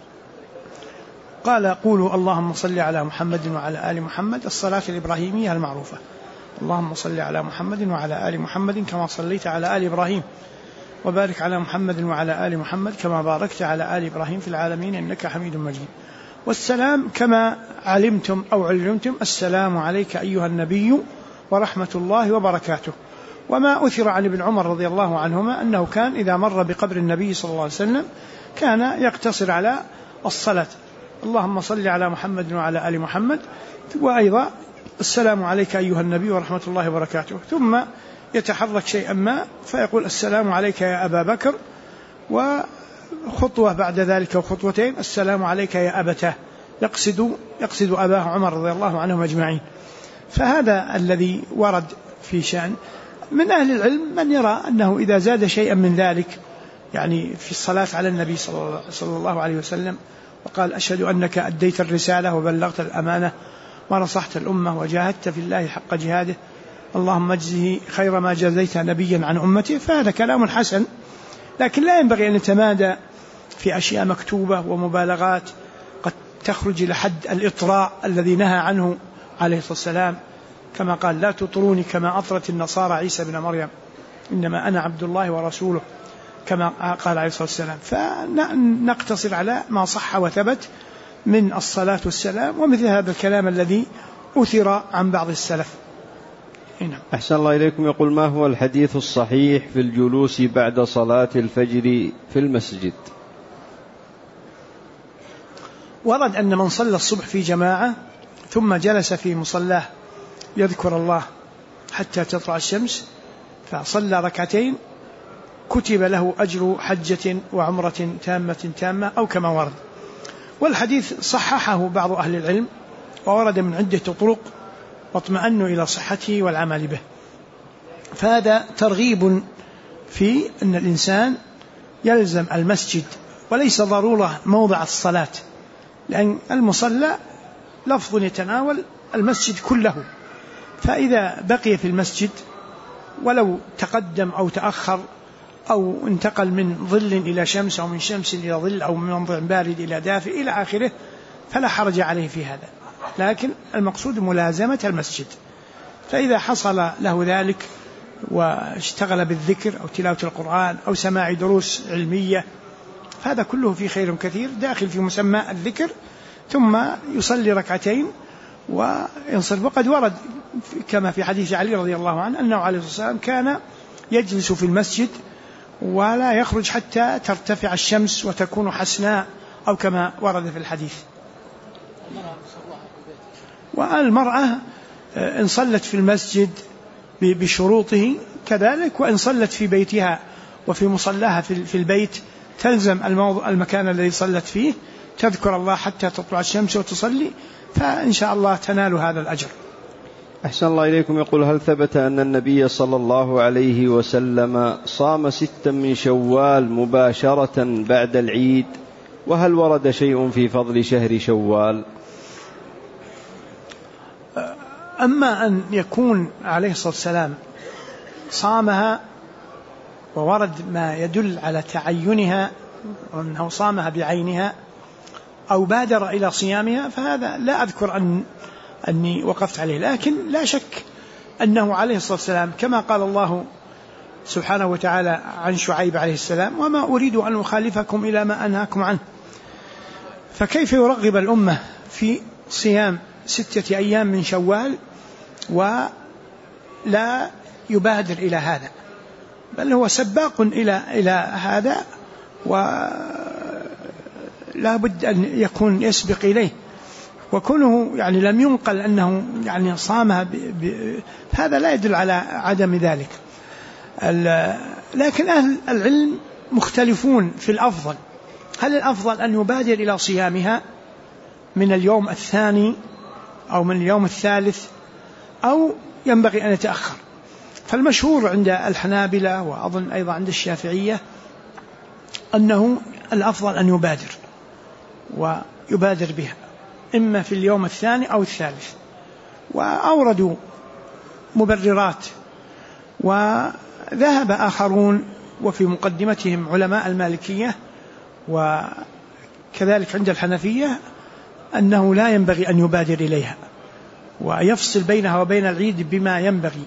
قال: قولوا اللهم صل على محمد وعلى آل محمد، الصلاة الإبراهيمية المعروفة: اللهم صل على محمد وعلى آل محمد كما صليت على آل إبراهيم، وبارك على محمد وعلى آل محمد كما باركت على آل إبراهيم في العالمين إنك حميد مجيد. والسلام كما علمتم أو علمتم: السلام عليك أيها النبي ورحمة الله وبركاته. وما أثر عن ابن عمر رضي الله عنهما أنه كان إذا مر بقبر النبي صلى الله عليه وسلم كان يقتصر على الصلاة: اللهم صل على محمد وعلى آل محمد، وأيضا السلام عليك أيها النبي ورحمة الله وبركاته، ثم يتحرك شيئا ما فيقول: السلام عليك يا أبا بكر، وخطوة بعد ذلك وخطوتين: السلام عليك يا أبتاه، يقصد أباه عمر رضي الله عنهم أجمعين. فهذا الذي ورد في شأن. من أهل العلم من يرى أنه إذا زاد شيئا من ذلك، يعني في الصلاة على النبي صلى الله عليه وسلم، وقال: أشهد أنك أديت الرسالة وبلغت الأمانة ونصحت الأمة وجاهدت في الله حق جهاده، اللهم اجزه خير ما جزيت نبيا عن أمته، فهذا كلام حسن، لكن لا ينبغي أن نتمادى في أشياء مكتوبة ومبالغات قد تخرج إلى حد الإطراء الذي نهى عنه عليه الصلاة والسلام، كما قال: لا تطروني كما أطرت النصارى عيسى بن مريم، إنما أنا عبد الله ورسوله، كما قال عليه الصلاة والسلام. فنقتصر على ما صح وثبت من الصلاة والسلام، ومثل هذا الكلام الذي أثر عن بعض السلف. هنا. أحسن الله إليكم. يقول: ما هو الحديث الصحيح في الجلوس بعد صلاة الفجر في المسجد؟ ورد أن من صلى الصبح في جماعة ثم جلس في مصلاه يذكر الله حتى تطلع الشمس فصلى ركعتين كتب له أجر حجة وعمرة تامة أو كما ورد. والحديث صححه بعض أهل العلم وورد من عدة طرق واطمأنوا إلى صحته والعمل به. فهذا ترغيب في أن الإنسان يلزم المسجد، وليس ضرورة موضع الصلاة، لأن المصلى لفظ يتناول المسجد كله، فإذا بقي في المسجد ولو تقدم أو تأخر أو انتقل من ظل إلى شمس أو من شمس إلى ظل أو من منظر بارد إلى دافئ إلى آخره فلا حرج عليه في هذا، لكن المقصود ملازمة المسجد. فإذا حصل له ذلك واشتغل بالذكر أو تلاوة القرآن أو سماع دروس علمية فهذا كله في خير كثير داخل في مسمى الذكر، ثم يصلي ركعتين وينصرف. وقد ورد كما في حديث علي رضي الله عنه أنه عليه الصلاة والسلام كان يجلس في المسجد ولا يخرج حتى ترتفع الشمس وتكون حسناء أو كما ورد في الحديث. والمرأة إن صلت في المسجد بشروطه كذلك، وإن صلت في بيتها وفي مصلاها في البيت تلزم المكان الذي صلت فيه، تذكر الله حتى تطلع الشمس وتصلي، فإن شاء الله تنال هذا الأجر. أحسن الله إليكم. يقول: هل ثبت أن النبي صلى الله عليه وسلم صام 6 من شوال مباشرة بعد العيد؟ وهل ورد شيء في فضل شهر شوال؟ أما أن يكون عليه الصلاة والسلام صامها وورد ما يدل على تعينها أنه صامها بعينها أو بادر إلى صيامها فهذا لا أذكر أني وقفت عليه، لكن لا شك أنه عليه الصلاة والسلام كما قال الله سبحانه وتعالى عن شعيب عليه السلام: وما أريد أن أخالفكم إلى ما أنهاكم عنه. فكيف يرغب الأمة في صيام 6 أيام من شوال ولا يبادر إلى هذا، بل هو سباق إلى هذا ولا بد أن يكون يسبق إليه. وكونه يعني لم ينقل أنه يعني صامها هذا لا يدل على عدم ذلك. لكن أهل العلم مختلفون في الأفضل، هل الأفضل أن يبادر إلى صيامها من اليوم الثاني أو من اليوم الثالث أو ينبغي أن يتأخر. فالمشهور عند الحنابلة وأظن أيضا عند الشافعية أنه الأفضل أن يبادر ويبادر بها إما في اليوم الثاني أو الثالث، وأوردوا مبررات. وذهب آخرون وفي مقدمتهم علماء المالكية وكذلك عند الحنفية أنه لا ينبغي أن يبادر إليها ويفصل بينها وبين العيد بما ينبغي.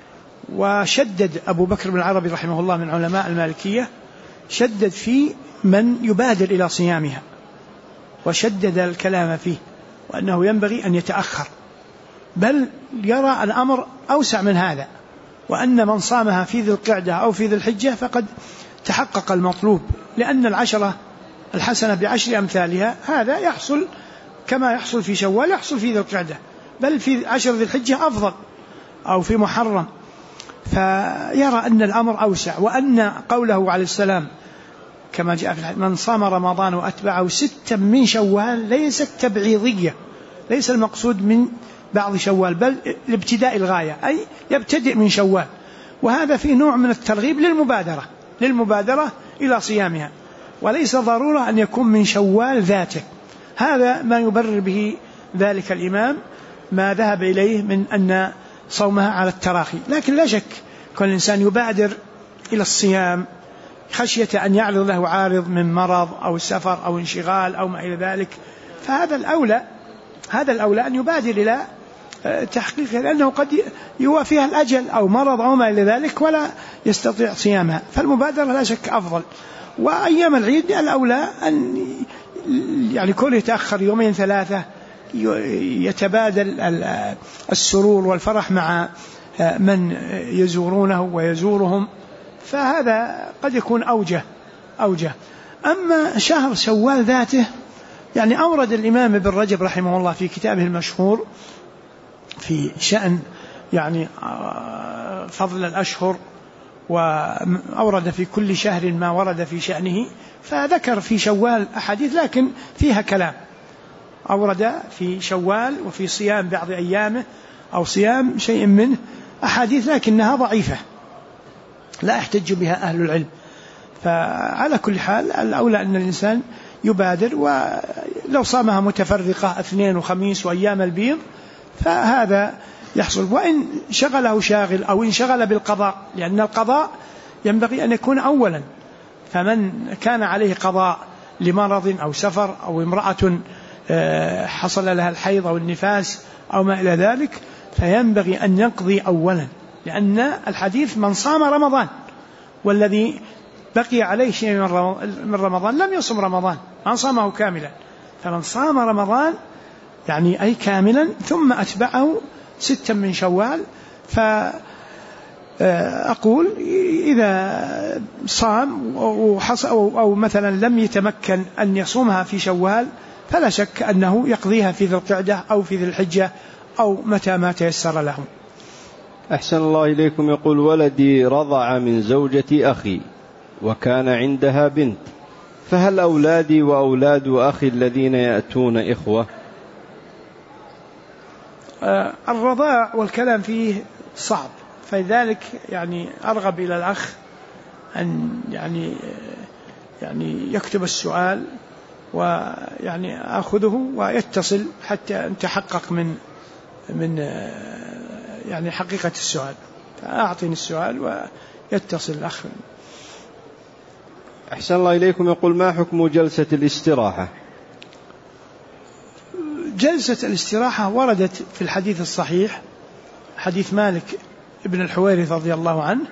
وشدد أبو بكر بن العربي رحمه الله من علماء المالكية، شدد في من يبادر إلى صيامها، وشدد الكلام فيه وأنه ينبغي أن يتأخر، بل يرى الأمر أوسع من هذا، وأن من صامها في ذي القعدة أو في ذي الحجة فقد تحقق المطلوب، لأن العشرة الحسنة بعشر أمثالها، هذا يحصل كما يحصل في شوال يحصل في ذي القعدة، بل في عشر ذي الحجة أفضل، أو في محرم. فيرى أن الأمر أوسع، وأن قوله عليه السلام كما جاء في الحديث من صام رمضان وأتبعه 6 من شوال ليست تبعيضية، ليس المقصود من بعض شوال بل لابتداء الغاية، أي يبتدئ من شوال. وهذا فيه نوع من الترغيب للمبادرة إلى صيامها، وليس ضرورة أن يكون من شوال ذاته. هذا ما يبرر به ذلك الإمام ما ذهب إليه من أن صومها على التراخي. لكن لا شك كل إنسان يبادر إلى الصيام خشية أن يعرض له عارض من مرض أو سفر أو انشغال أو ما إلى ذلك، فهذا الأولى أن يبادر إلى تحقيقها، لأنه قد يوافيها الأجل أو مرض أو ما إلى ذلك ولا يستطيع صيامها، فالمبادرة لا شك أفضل. وأيام العيد الأولى أن يعني كل يتأخر 2 3 يتبادل السرور والفرح مع من يزورونه ويزورهم، فهذا قد يكون أوجه. أما شهر شوال ذاته، يعني أورد الإمام ابن رجب رحمه الله في كتابه المشهور في شأن يعني فضل الأشهر، وأورد في كل شهر ما ورد في شأنه، فذكر في شوال أحاديث لكن فيها كلام. أورد في شوال وفي صيام بعض أيامه أو صيام شيء منه أحاديث لكنها ضعيفة لا يحتج بها أهل العلم. فعلى كل حال الأولى أن الإنسان يبادر، ولو صامها متفرقة 2 وخميس وأيام البيض فهذا يحصل. وإن شغله شاغل أو انشغل بالقضاء، لأن القضاء ينبغي أن يكون أولا، فمن كان عليه قضاء لمرض أو سفر أو امرأة حصل لها الحيض أو النفاس أو ما إلى ذلك فينبغي أن يقضي أولا، لأن الحديث من صام رمضان، والذي بقي عليه شيء من رمضان لم يصم رمضان، من صامه كاملا. فمن صام رمضان يعني أي كاملا ثم أتبعه 6 من شوال، فأقول إذا صام أو مثلا لم يتمكن أن يصومها في شوال فلا شك أنه يقضيها في ذي القعدة أو في ذي الحجة أو متى ما تيسر له. أحسن الله إليكم. يقول ولدي رضع من زوجة أخي وكان عندها بنت، فهل أولادي وأولاد أخي الذين يأتون إخوة؟ الرضاع والكلام فيه صعب، فلذلك يعني أرغب إلى الأخ أن يعني يكتب السؤال ويعني أخذه ويتصل حتى نتحقق من يعني حقيقة السؤال، فأعطني السؤال ويتصل الأخ. أحسن الله إليكم. يقول ما حكم جلسة الاستراحة؟ جلسة الاستراحة وردت في الحديث الصحيح، حديث مالك ابن الحويرث رضي الله عنه،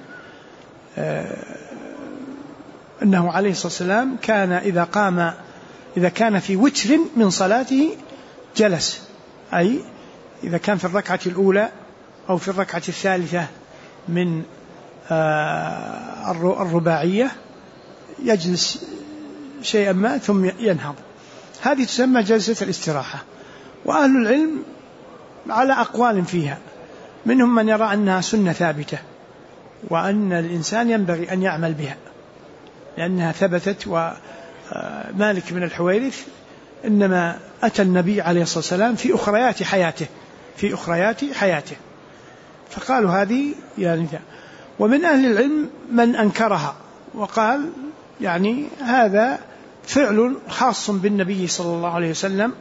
أنه عليه الصلاة والسلام كان إذا كان في وتر من صلاته جلس، أي إذا كان في الركعة الأولى أو في الركعة الثالثة من الرباعية يجلس شيئا ما ثم ينهض، هذه تسمى جلسة الاستراحة. وأهل العلم على أقوال فيها، منهم من يرى أنها سنة ثابتة وأن الإنسان ينبغي أن يعمل بها لأنها ثبتت. ومالك بن الحويرث إنما أتى النبي عليه الصلاة والسلام في أخريات حياته فقالوا هذه يعني. ومن أهل العلم من أنكرها وقال يعني هذا فعل خاص بالنبي صلى الله عليه وسلم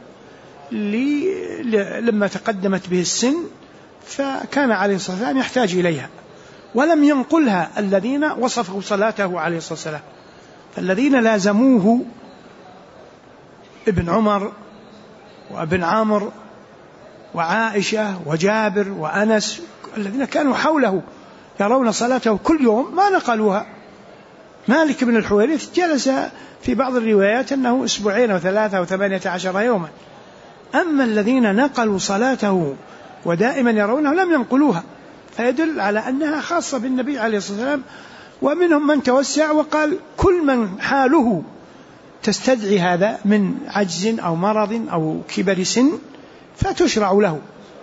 لما تقدمت به السن فكان عليه الصلاة والسلام يحتاج إليها، ولم ينقلها الذين وصفوا صلاته عليه الصلاة والسلام. فالذين لازموه ابن عمر وابن عامر وعائشة وجابر وأنس الذين كانوا حوله يرون صلاته كل يوم ما نقلوها. مالك بن الحويرث جلس في بعض الروايات أنه 2 و3 و18 يوما. أما الذين نقلوا صلاته ودائما يرونه لم ينقلوها، فيدل على أنها خاصة بالنبي عليه الصلاة والسلام. ومنهم من توسع وقال كل من حاله تستدعي هذا من عجز أو مرض أو كبر سن فتشرع له.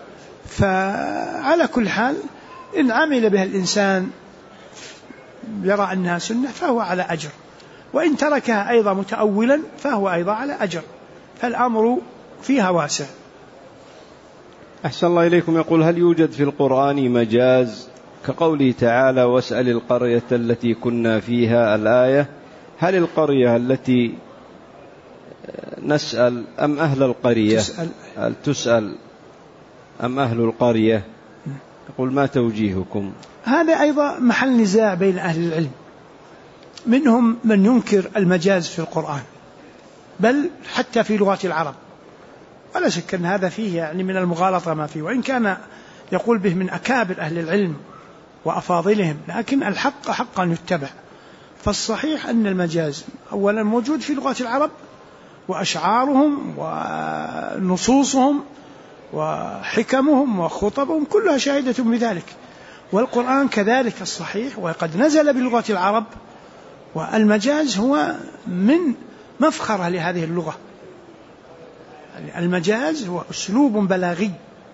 فعلى كل حال إن عمل بها الإنسان يرى أنها سنة فهو على أجر، وإن تركها أيضا متأولا فهو أيضا على أجر، فالأمر فيها واسع. أحسن الله إليكم. يقول هل يوجد في القرآن مجاز كقوله تعالى واسأل القرية التي كنا فيها الآية؟ هل القرية التي نسأل أم أهل القرية؟ تسأل أم أهل القرية؟ يقول ما توجيهكم؟ هذا أيضا محل نزاع بين أهل العلم، منهم من ينكر المجاز في القرآن بل حتى في لغة العرب، ولا شك أن هذا فيه يعني من المغالطة ما فيه، وإن كان يقول به من أكابر أهل العلم وأفاضلهم، لكن الحق حقا يتبع. فالصحيح أن المجاز أولا موجود في لغة العرب، وأشعارهم ونصوصهم وحكمهم وخطبهم كلها شاهدة بذلك، والقرآن كذلك الصحيح وقد نزل بلغة العرب، والمجاز هو من مفخرة لهذه اللغة. المجاز هو أسلوب بلاغي،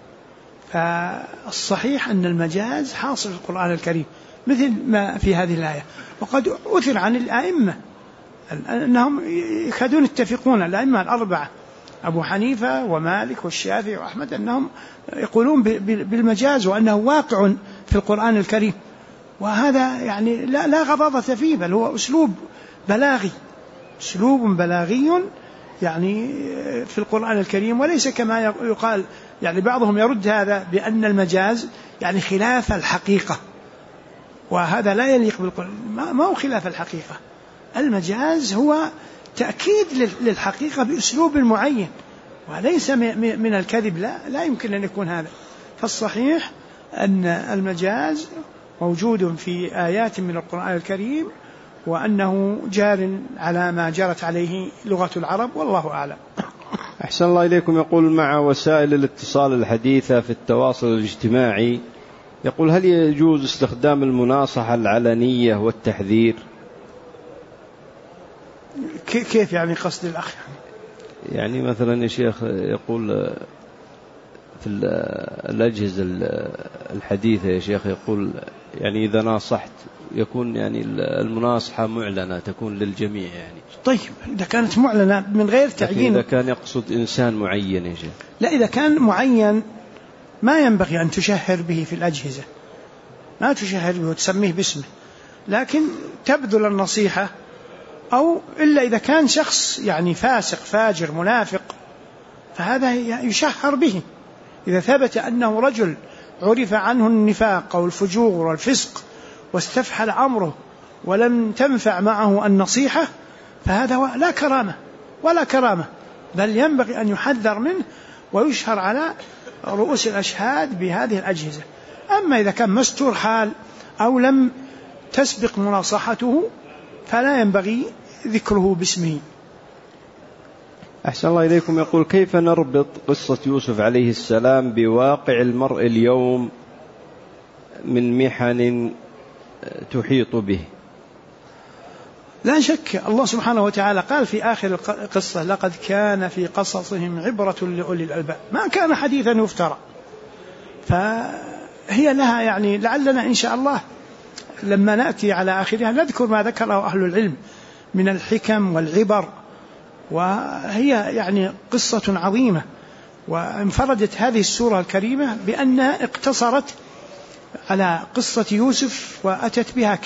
فالصحيح أن المجاز حاصل في القرآن الكريم مثل ما في هذه الآية. وقد أثر عن الآئمة أنهم يكادون يتفقون، الآئمة الأربعة أبو حنيفة ومالك والشافعي وأحمد، أنهم يقولون بالمجاز وأنه واقع في القرآن الكريم، وهذا يعني لا غضاضة فيه، بل هو أسلوب بلاغي، أسلوب بلاغي يعني في القرآن الكريم، وليس كما يقال يعني بعضهم يرد هذا بأن المجاز يعني خلاف الحقيقة، وهذا لا يليق بالقرآن، ما هو خلاف الحقيقة. المجاز هو تأكيد للحقيقة بأسلوب معين وليس من الكذب، لا يمكن أن يكون هذا. فالصحيح أن المجاز موجود في آيات من القرآن الكريم، وأنه جار على ما جرت عليه لغة العرب، والله أعلم. أحسن الله إليكم. يقول مع وسائل الاتصال الحديثة في التواصل الاجتماعي، يقول هل يجوز استخدام المناصحة العلنية والتحذير؟ كيف يعني قصد الأخ؟ يعني مثلا يا شيخ يقول في الأجهزة الحديثة يا شيخ، يقول يعني إذا ناصحت يكون يعني المناصحة معلنة تكون للجميع يعني. طيب إذا كانت معلنة من غير تعيين، إذا كان يقصد إنسان معين يا شيخ. لا، إذا كان معين ما ينبغي أن تشهر به في الأجهزة، ما تشهر به وتسميه باسمه، لكن تبذل النصيحة، أو إلا إذا كان شخص يعني فاسق فاجر منافق فهذا يشهر به. إذا ثبت أنه رجل عرف عنه النفاق أو الفجور والفسق واستفحل أمره ولم تنفع معه النصيحة فهذا لا كرامة ولا كرامة، بل ينبغي أن يحذر منه ويشهر على رؤوس الأشهاد بهذه الأجهزة. أما إذا كان مستور حال أو لم تسبق مناصحته فلا ينبغي ذكره باسمه. أحسن الله إليكم. يقول كيف نربط قصة يوسف عليه السلام بواقع المرء اليوم من محن تحيط به؟ لا شك الله سبحانه وتعالى قال في آخر القصة لقد كان في قصصهم عبرة لأولي الألباب، ما كان حديثا يفترى. فهي لها يعني لعلنا إن شاء الله لما نأتي على آخرها نذكر ما ذكره أهل العلم من الحكم والعبر، وهي يعني قصة عظيمة. وانفردت هذه السورة الكريمة بأنها اقتصرت على قصة يوسف وأتت بها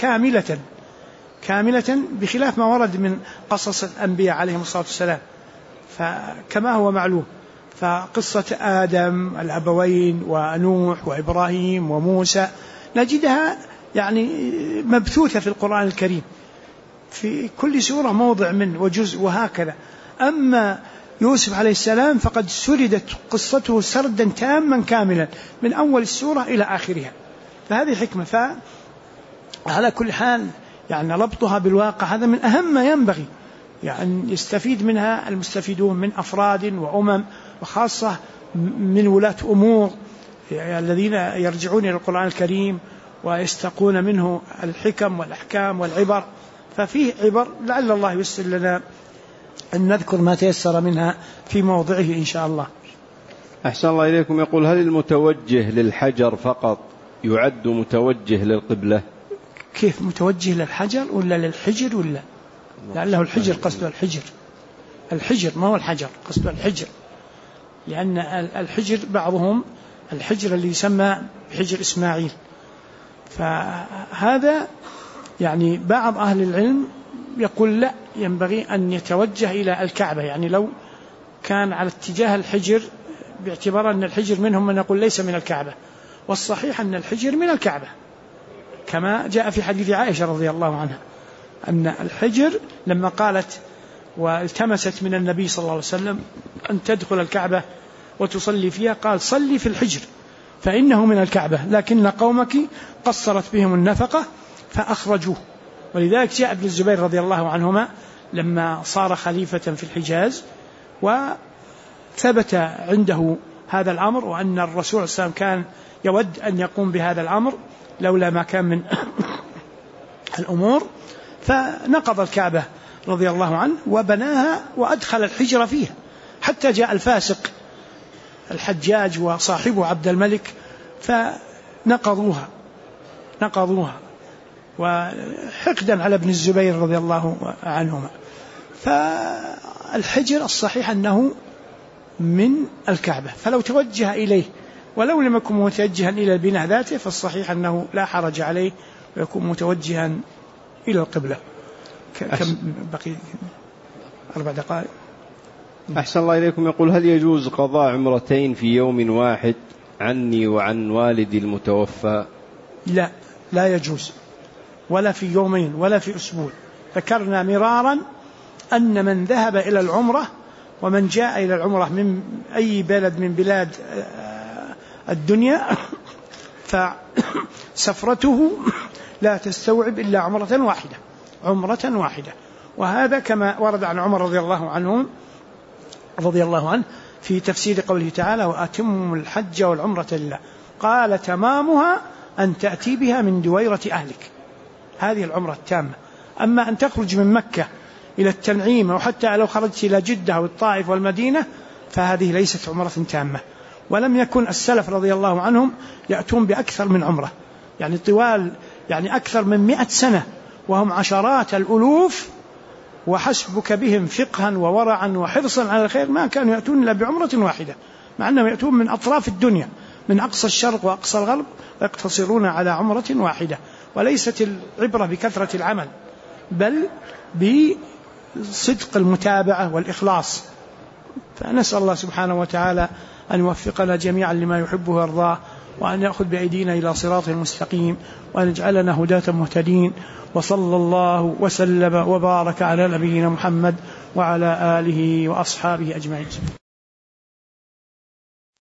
كاملة بخلاف ما ورد من قصص الأنبياء عليهم الصلاة والسلام، فكما هو معلوم. فقصة آدم الأبوين ونوح وإبراهيم وموسى نجدها يعني مبثوثة في القرآن الكريم، في كل سورة موضع منه وجزء وهكذا. أما يوسف عليه السلام فقد سردت قصته سردا تاما كاملا من أول السورة إلى آخرها، فهذه حكمة. فعلى كل حال يعني ربطها بالواقع هذا من أهم ما ينبغي يعني يستفيد منها المستفيدون من أفراد وأمم، وخاصة من ولاة أمور الذين يرجعون إلى القرآن الكريم ويستقون منه الحكم والأحكام والعبر. ففيه عبر لعل الله يسر لنا أن نذكر ما تيسر منها في موضعه إن شاء الله. أحسن الله إليكم. يقول: هل المتوجه للحجر فقط يعد متوجه للقبلة؟ كيف متوجه للحجر ولا للحجر؟ ولا لعله الحجر، قصده الحجر ما هو الحجر، قصده الحجر، لأن الحجر بعضهم الحجر اللي يسمى بحجر إسماعيل. فهذا يعني بعض أهل العلم يقول لا، ينبغي أن يتوجه إلى الكعبة، يعني لو كان على اتجاه الحجر باعتبار أن الحجر منهم من يقول ليس من الكعبة، والصحيح أن الحجر من الكعبة كما جاء في حديث عائشة رضي الله عنها أن الحجر لما قالت والتمست من النبي صلى الله عليه وسلم أن تدخل الكعبة وتصلي فيها، قال: صلي في الحجر فإنه من الكعبة لكن قومك قصرت بهم النفقة فأخرجوه. ولذلك جاء ابن الزبير رضي الله عنهما لما صار خليفة في الحجاز وثبت عنده هذا الأمر، وأن الرسول صلى الله عليه وسلم كان يود أن يقوم بهذا الأمر لولا ما كان من الأمور، فنقض الكعبة رضي الله عنه وبناها وأدخل الحجر فيها، حتى جاء الفاسق الحجاج وصاحبه عبد الملك فنقضوها وحقدا على ابن الزبير رضي الله عنهما. فالحجر الصحيح أنه من الكعبة، فلو توجه إليه ولو لم يكن متوجها إلى البناء ذاته فالصحيح أنه لا حرج عليه ويكون متوجها إلى القبلة. كم بقي 4 دقائق. أحسن الله إليكم. يقول: هل يجوز قضاء عمرتين في يوم واحد عني وعن والدي المتوفى؟ لا يجوز، ولا في يومين ولا في أسبوع. ذكرنا مرارا أن من ذهب إلى العمرة ومن جاء إلى العمرة من أي بلد من بلاد الدنيا فسفرته لا تستوعب إلا عمرة واحدة. وهذا كما ورد عن عمر رضي الله عنه في تفسير قوله تعالى: وأتموا الحج والعمرة لله، قال: تمامها أن تأتي بها من دويرة أهلك. هذه العمرة التامة. أما أن تخرج من مكة إلى التنعيم أو حتى لو خرجت إلى جدة أو الطائف والمدينة فهذه ليست عمرة تامة. ولم يكن السلف رضي الله عنهم يأتون بأكثر من عمرة، يعني طوال يعني أكثر من 100 سنة وهم عشرات الألوف، وحسبك بهم فقها وورعا وحرصا على الخير ما كانوا يأتون إلا بعمرة واحدة، مع أنهم يأتون من أطراف الدنيا من أقصى الشرق وأقصى الغرب ويقتصرون على عمرة واحدة. وليست العبرة بكثرة العمل بل بصدق المتابعة والإخلاص. فنسأل الله سبحانه وتعالى أن يوفقنا جميعا لما يحبه ويرضاه، وأن يأخذ بأيدينا إلى صراط المستقيم، وأن يجعلنا هداة مهتدين. وصلى الله وسلم وبارك على نبينا محمد وعلى آله وأصحابه أجمعين.